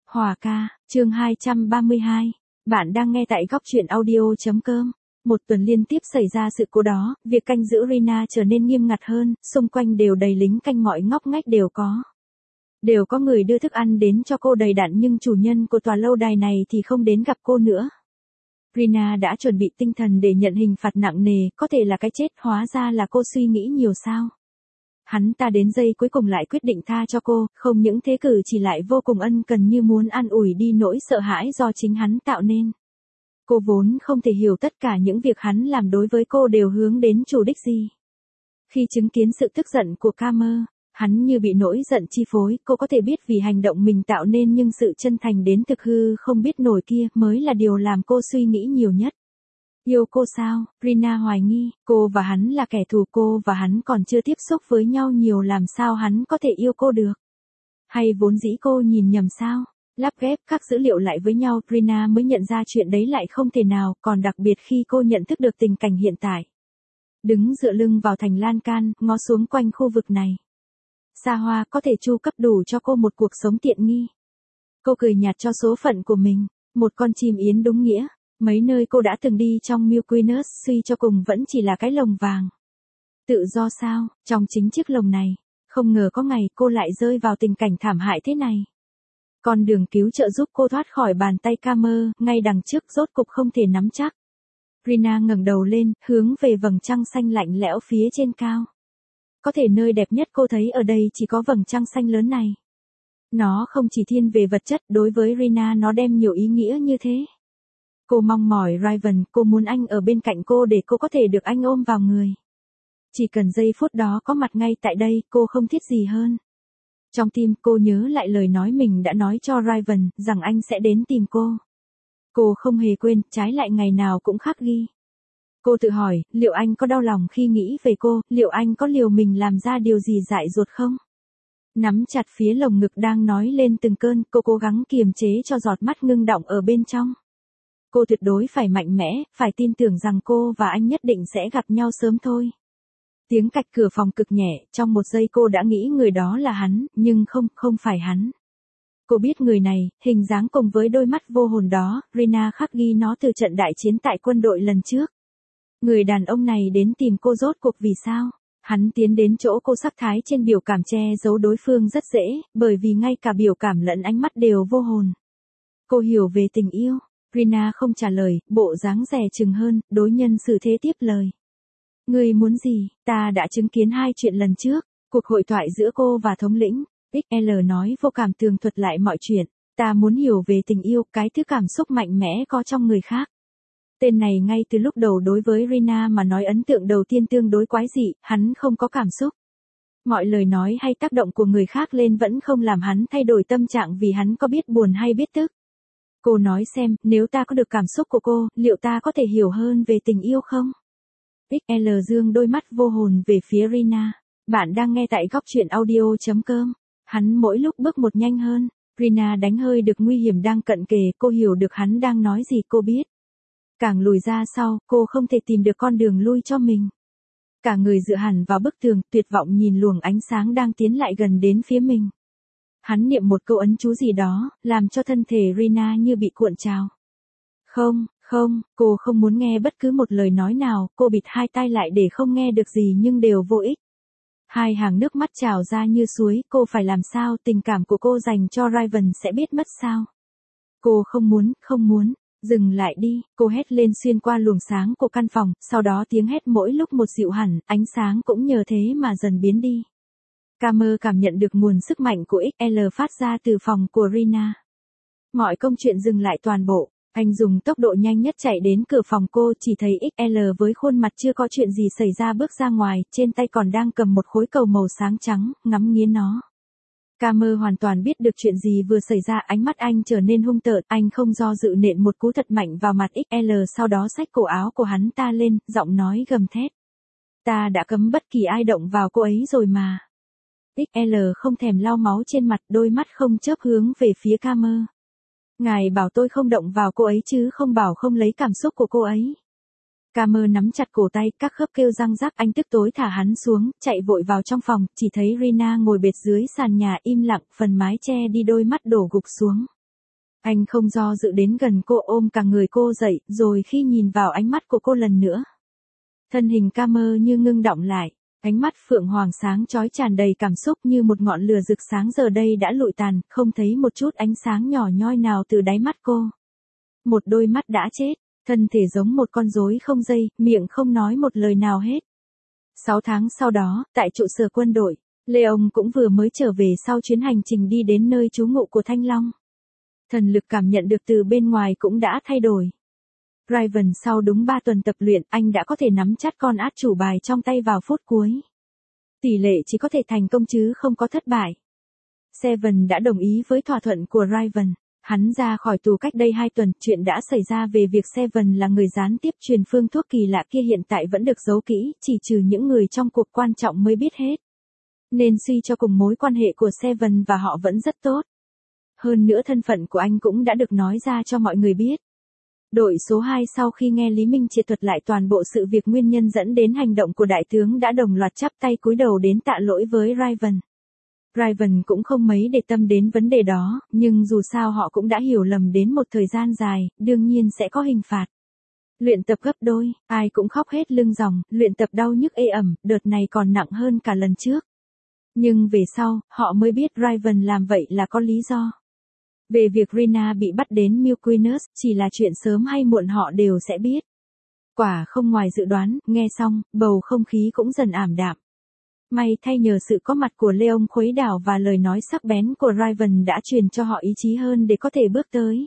Hòa ca, chương 232. Bạn đang nghe tại góc truyện audio.com. Một tuần liên tiếp xảy ra sự cố đó, việc canh giữ Rina trở nên nghiêm ngặt hơn, xung quanh đều đầy lính canh, mọi ngóc ngách đều có người đưa thức ăn đến cho cô đầy đặn, nhưng chủ nhân của tòa lâu đài này thì không đến gặp cô nữa. Rina đã chuẩn bị tinh thần để nhận hình phạt nặng nề, có thể là cái chết, hóa ra là cô suy nghĩ nhiều sao. Hắn ta đến giây cuối cùng lại quyết định tha cho cô, không những thế cử chỉ lại vô cùng ân cần, như muốn an ủi đi nỗi sợ hãi do chính hắn tạo nên. Cô vốn không thể hiểu tất cả những việc hắn làm đối với cô đều hướng đến chủ đích gì. Khi chứng kiến sự tức giận của Camer, hắn như bị nỗi giận chi phối, cô có thể biết vì hành động mình tạo nên, nhưng sự chân thành đến thực hư không biết nổi kia mới là điều làm cô suy nghĩ nhiều nhất. Yêu cô sao? Rina hoài nghi, cô và hắn là kẻ thù, cô và hắn còn chưa tiếp xúc với nhau nhiều, làm sao hắn có thể yêu cô được? Hay vốn dĩ cô nhìn nhầm sao? Lắp ghép các dữ liệu lại với nhau, Rina mới nhận ra chuyện đấy lại không thể nào, còn đặc biệt khi cô nhận thức được tình cảnh hiện tại. Đứng dựa lưng vào thành lan can, ngó xuống quanh khu vực này. Xa hoa có thể chu cấp đủ cho cô một cuộc sống tiện nghi. Cô cười nhạt cho số phận của mình, một con chim yến đúng nghĩa. Mấy nơi cô đã từng đi trong Milquinus suy cho cùng vẫn chỉ là cái lồng vàng. Tự do sao? Trong chính chiếc lồng này, không ngờ có ngày cô lại rơi vào tình cảnh thảm hại thế này. Con đường cứu trợ giúp cô thoát khỏi bàn tay Camer, ngay đằng trước rốt cục không thể nắm chắc. Rina ngẩng đầu lên, hướng về vầng trăng xanh lạnh lẽo phía trên cao. Có thể nơi đẹp nhất cô thấy ở đây chỉ có vầng trăng xanh lớn này. Nó không chỉ thiên về vật chất, đối với Rina nó đem nhiều ý nghĩa như thế. Cô mong mỏi Raven, cô muốn anh ở bên cạnh cô để cô có thể được anh ôm vào người. Chỉ cần giây phút đó có mặt ngay tại đây, cô không thiết gì hơn. Trong tim cô nhớ lại lời nói mình đã nói cho Raven, rằng anh sẽ đến tìm cô. Cô không hề quên, trái lại ngày nào cũng khắc ghi. Cô tự hỏi, liệu anh có đau lòng khi nghĩ về cô, liệu anh có liều mình làm ra điều gì dại dột không? Nắm chặt phía lồng ngực đang nói lên từng cơn, cô cố gắng kiềm chế cho giọt mắt ngưng đọng ở bên trong. Cô tuyệt đối phải mạnh mẽ, phải tin tưởng rằng cô và anh nhất định sẽ gặp nhau sớm thôi. Tiếng cạch cửa phòng cực nhẹ, trong một giây cô đã nghĩ người đó là hắn, nhưng không phải hắn. Cô biết người này, hình dáng cùng với đôi mắt vô hồn đó, Rina khắc ghi nó từ trận đại chiến tại quân đội lần trước. Người đàn ông này đến tìm cô rốt cuộc vì sao? Hắn tiến đến chỗ cô, sắc thái trên biểu cảm che giấu đối phương rất dễ, bởi vì ngay cả biểu cảm lẫn ánh mắt đều vô hồn. Cô hiểu về tình yêu. Rina không trả lời, bộ dáng dè chừng hơn, đối nhân xử thế tiếp lời. Ngươi muốn gì? Ta đã chứng kiến hai chuyện lần trước, cuộc hội thoại giữa cô và thống lĩnh. XL nói vô cảm tường thuật lại mọi chuyện. Ta muốn hiểu về tình yêu, cái thứ cảm xúc mạnh mẽ có trong người khác. Tên này ngay từ lúc đầu đối với Rina mà nói ấn tượng đầu tiên tương đối quái dị, hắn không có cảm xúc. Mọi lời nói hay tác động của người khác lên vẫn không làm hắn thay đổi tâm trạng, vì hắn có biết buồn hay biết tức. Cô nói xem, nếu ta có được cảm xúc của cô, liệu ta có thể hiểu hơn về tình yêu không? XL dương đôi mắt vô hồn về phía Rina. Bạn đang nghe tại góc truyện audio.com. Hắn mỗi lúc bước một nhanh hơn. Rina đánh hơi được nguy hiểm đang cận kề, cô hiểu được hắn đang nói gì, cô biết. Càng lùi ra sau, cô không thể tìm được con đường lui cho mình. Cả người dựa hẳn vào bức tường, tuyệt vọng nhìn luồng ánh sáng đang tiến lại gần đến phía mình. Hắn niệm một câu ấn chú gì đó, làm cho thân thể Rina như bị cuộn trào. Không, cô không muốn nghe bất cứ một lời nói nào, cô bịt hai tai lại để không nghe được gì, nhưng đều vô ích. Hai hàng nước mắt trào ra như suối, cô phải làm sao, tình cảm của cô dành cho Raven sẽ biết mất sao? Cô không muốn, dừng lại đi, cô hét lên xuyên qua luồng sáng của căn phòng, sau đó tiếng hét mỗi lúc một dịu hẳn, ánh sáng cũng nhờ thế mà dần biến đi. Camer cảm nhận được nguồn sức mạnh của XL phát ra từ phòng của Rina. Mọi công chuyện dừng lại toàn bộ, anh dùng tốc độ nhanh nhất chạy đến cửa phòng cô, chỉ thấy XL với khuôn mặt chưa có chuyện gì xảy ra bước ra ngoài, trên tay còn đang cầm một khối cầu màu sáng trắng, ngắm nghía nó. Camer hoàn toàn biết được chuyện gì vừa xảy ra, ánh mắt anh trở nên hung tợn, anh không do dự nện một cú thật mạnh vào mặt XL, sau đó xách cổ áo của hắn ta lên, giọng nói gầm thét. Ta đã cấm bất kỳ ai động vào cô ấy rồi mà. XL không thèm lau máu trên mặt, đôi mắt không chớp hướng về phía Camer. Ngài bảo tôi không động vào cô ấy chứ không bảo không lấy cảm xúc của cô ấy. Camer nắm chặt cổ tay, các khớp kêu răng rắc, anh tức tối thả hắn xuống, chạy vội vào trong phòng, chỉ thấy Rina ngồi bệt dưới sàn nhà im lặng, phần mái che đi đôi mắt đổ gục xuống. Anh không do dự đến gần cô, ôm cả người cô dậy, rồi khi nhìn vào ánh mắt của cô lần nữa, thân hình Carmer như ngưng đọng lại, ánh mắt phượng hoàng sáng chói tràn đầy cảm xúc như một ngọn lửa rực sáng giờ đây đã lụi tàn, không thấy một chút ánh sáng nhỏ nhoi nào từ đáy mắt cô. Một đôi mắt đã chết, thân thể giống một con rối không dây, miệng không nói một lời nào hết. 6 tháng sau đó, tại trụ sở quân đội, Leon cũng vừa mới trở về sau chuyến hành trình đi đến nơi trú ngụ của Thanh Long. Thần lực cảm nhận được từ bên ngoài cũng đã thay đổi. Raven sau đúng 3 tuần tập luyện, anh đã có thể nắm chắc con át chủ bài trong tay vào phút cuối. Tỷ lệ chỉ có thể thành công chứ không có thất bại. Seven đã đồng ý với thỏa thuận của Raven. Hắn ra khỏi tù cách đây 2 tuần, chuyện đã xảy ra về việc Seven là người gián tiếp truyền phương thuốc kỳ lạ kia hiện tại vẫn được giấu kỹ, chỉ trừ những người trong cuộc quan trọng mới biết hết. Nên suy cho cùng mối quan hệ của Seven và họ vẫn rất tốt. Hơn nữa thân phận của anh cũng đã được nói ra cho mọi người biết. Đội số 2 sau khi nghe Lý Minh Triệt thuật lại toàn bộ sự việc nguyên nhân dẫn đến hành động của đại tướng đã đồng loạt chắp tay cúi đầu đến tạ lỗi với Raven. Raven cũng không mấy để tâm đến vấn đề đó, nhưng dù sao họ cũng đã hiểu lầm đến một thời gian dài, đương nhiên sẽ có hình phạt. Luyện tập gấp đôi, ai cũng khóc hết lưng ròng, luyện tập đau nhức ê ẩm, đợt này còn nặng hơn cả lần trước. Nhưng về sau, họ mới biết Raven làm vậy là có lý do. Về việc Rina bị bắt đến Milquinus, chỉ là chuyện sớm hay muộn họ đều sẽ biết. Quả không ngoài dự đoán, nghe xong, bầu không khí cũng dần ảm đạm. May thay nhờ sự có mặt của Leon khuấy đảo và lời nói sắc bén của Raven đã truyền cho họ ý chí hơn để có thể bước tới.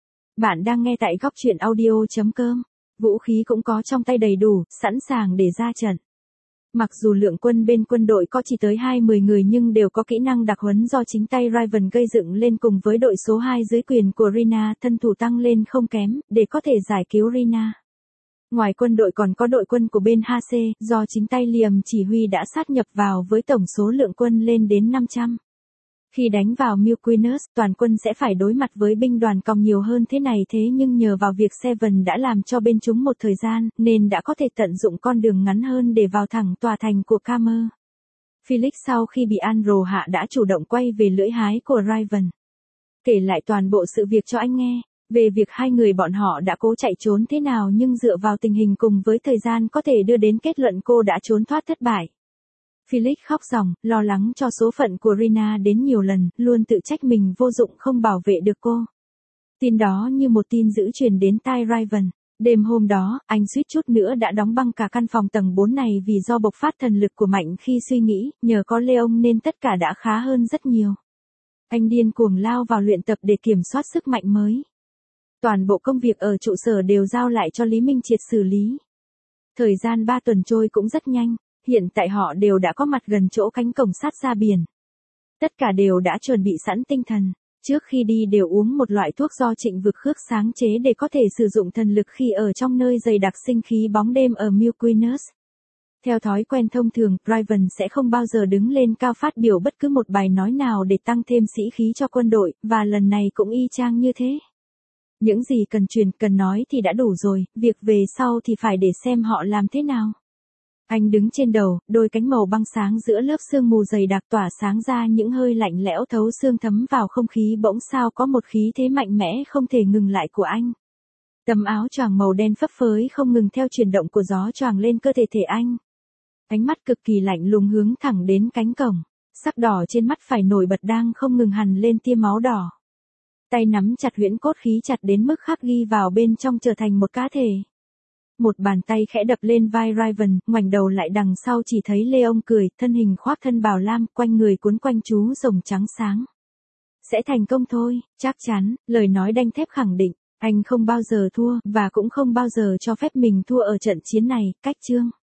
Bạn đang nghe tại góc truyện audio.com. Vũ khí cũng có trong tay đầy đủ, sẵn sàng để ra trận. Mặc dù lượng quân bên quân đội có chỉ tới 20 người nhưng đều có kỹ năng đặc huấn do chính tay Raven gây dựng lên cùng với đội số 2 dưới quyền của Rina, thân thủ tăng lên không kém, để có thể giải cứu Rina. Ngoài quân đội còn có đội quân của bên HC, do chính tay Liam chỉ huy đã sát nhập vào với tổng số lượng quân lên đến 500. Khi đánh vào Milquinus, toàn quân sẽ phải đối mặt với binh đoàn còng nhiều hơn thế này thế nhưng nhờ vào việc Seven đã làm cho bên chúng một thời gian, nên đã có thể tận dụng con đường ngắn hơn để vào thẳng tòa thành của Carmer. Felix sau khi bị Anro hạ đã chủ động quay về lưỡi hái của Raven. Kể lại toàn bộ sự việc cho anh nghe. Về việc hai người bọn họ đã cố chạy trốn thế nào nhưng dựa vào tình hình cùng với thời gian có thể đưa đến kết luận cô đã trốn thoát thất bại. Felix khóc ròng, lo lắng cho số phận của Rina đến nhiều lần, luôn tự trách mình vô dụng không bảo vệ được cô. Tin đó như một tin dữ truyền đến tai Raven. Đêm hôm đó, anh suýt chút nữa đã đóng băng cả căn phòng tầng 4 này vì do bộc phát thần lực của Mạnh khi suy nghĩ, nhờ có Leon nên tất cả đã khá hơn rất nhiều. Anh điên cuồng lao vào luyện tập để kiểm soát sức mạnh mới. Toàn bộ công việc ở trụ sở đều giao lại cho Lý Minh Triệt xử lý. Thời gian 3 tuần trôi cũng rất nhanh, hiện tại họ đều đã có mặt gần chỗ cánh cổng sát ra biển. Tất cả đều đã chuẩn bị sẵn tinh thần, trước khi đi đều uống một loại thuốc do Trịnh Vực Khước sáng chế để có thể sử dụng thần lực khi ở trong nơi dày đặc sinh khí bóng đêm ở Milquinus. Theo thói quen thông thường, Raven sẽ không bao giờ đứng lên cao phát biểu bất cứ một bài nói nào để tăng thêm sĩ khí cho quân đội, và lần này cũng y chang như thế. Những gì cần truyền, cần nói thì đã đủ rồi, việc về sau thì phải để xem họ làm thế nào. Anh đứng trên đầu, đôi cánh màu băng sáng giữa lớp sương mù dày đặc tỏa sáng ra những hơi lạnh lẽo thấu xương thấm vào không khí bỗng sao có một khí thế mạnh mẽ không thể ngừng lại của anh. Tấm áo choàng màu đen phấp phới không ngừng theo chuyển động của gió choàng lên cơ thể anh. Ánh mắt cực kỳ lạnh lùng hướng thẳng đến cánh cổng, sắc đỏ trên mắt phải nổi bật đang không ngừng hằn lên tia máu đỏ. Tay nắm chặt huyễn cốt khí chặt đến mức khắc ghi vào bên trong trở thành một cá thể. Một bàn tay khẽ đập lên vai Raven, ngoảnh đầu lại đằng sau chỉ thấy Leon cười, thân hình khoác thân bào lam, quanh người cuốn quanh chú rồng trắng sáng. Sẽ thành công thôi, chắc chắn, lời nói đanh thép khẳng định, anh không bao giờ thua, và cũng không bao giờ cho phép mình thua ở trận chiến này, cách chương.